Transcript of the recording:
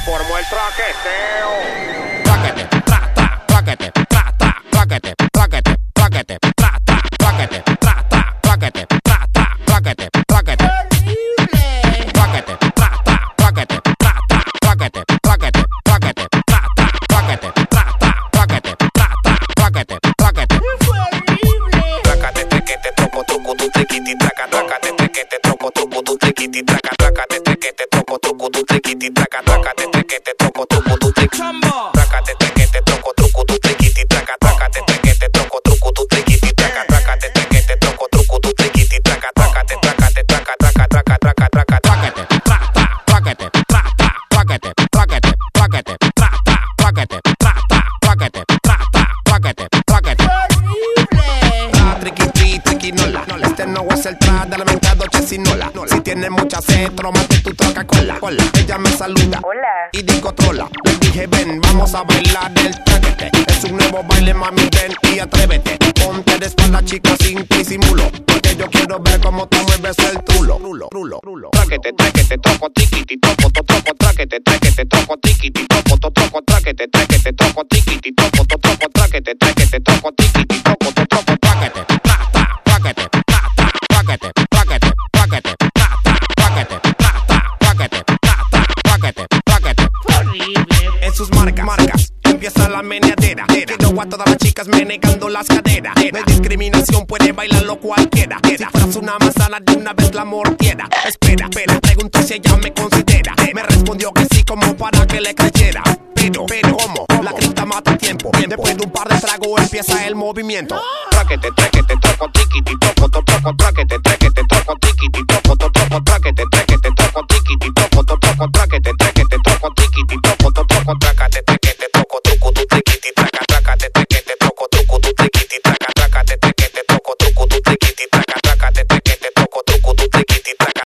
formó el traqueteo. Traquete, tra, tra, traquete, tra, tra, traquete, traquete, traquete, tra, tra, traquete, tra, tra, traquete, tra, tra, traquete, traquete. Traquete, tra, tra, traquete, tra, tra, traquete, traquete, traquete, tra, tra, traquete, tra, tra, traquete, tra, tra, traquete, traquete. Trácate, trequete, troco, truco, tu triquiti, traca, trácate, trequete, troco, truco, tu triquiti, traca, trácate, trequete, troco, truco, tu triquiti, traca, trácate, trequete, troco, truco, tu triquiti, trácate, trequete, troco, truco, tu triquiti, traca, trácate, trequete, troco, truco, tu triquiti, traca, trácate, trequete, troco, truco, tu triquiti, traca, trácate, trácate, traca, traca, traca, traca, traca, Traquete, tra, tra, traquete, tra, tra, traquete, traquete, traquete, tra, tra, traquete, tra, tra, traquete, tra, tra, traquete, traquete. Triqui, triquinola. Este no es el tra del mercado chesinola. Si tiene mucha sed, tómate tu troca cola. Ella me saluda. Hola. Y digo trola. Le dije ven, vamos a bailar el traquete. Es un nuevo baile, mami, ven y atrévete. Ponte de espalda, chica, sin disimulo. Porque yo quiero ver cómo tú mueves el trulo. tráquete, trequete, troco, tiquiti, troco, troco, tráquete, trequete, troco, tiquiti, troco, troco, tráquete, trequete, troco, tiquiti, troco, troco, tráquete, trequete, troco, tiquiti, troco, troco, Traquete, tra, tra, traquete, tra, tra, traquete, traquete, traquete, tra, tra, traquete, tra, tra, traquete, tra, tra, traquete, traquete. En sus marcas, empieza la meneadera. Quiero a todas las chicas menegando las caderas. No hay discriminación, puede bailarlo cualquiera. Si fueras una manzana, de una vez la mordiera. Espera, preguntó si ella me considera. Me respondió que sí, como para que le creyera. Pero, ¿cómo? La cripta mata tiempo. Después de un par de tragos empieza el movimiento. tráquete, trequete, troco, tiquiti, troco, troco, tráquete, trequete, troco, tiquiti, troco, troco, tráquete, trequete, troco, tiquiti, troco, troco, tráquete,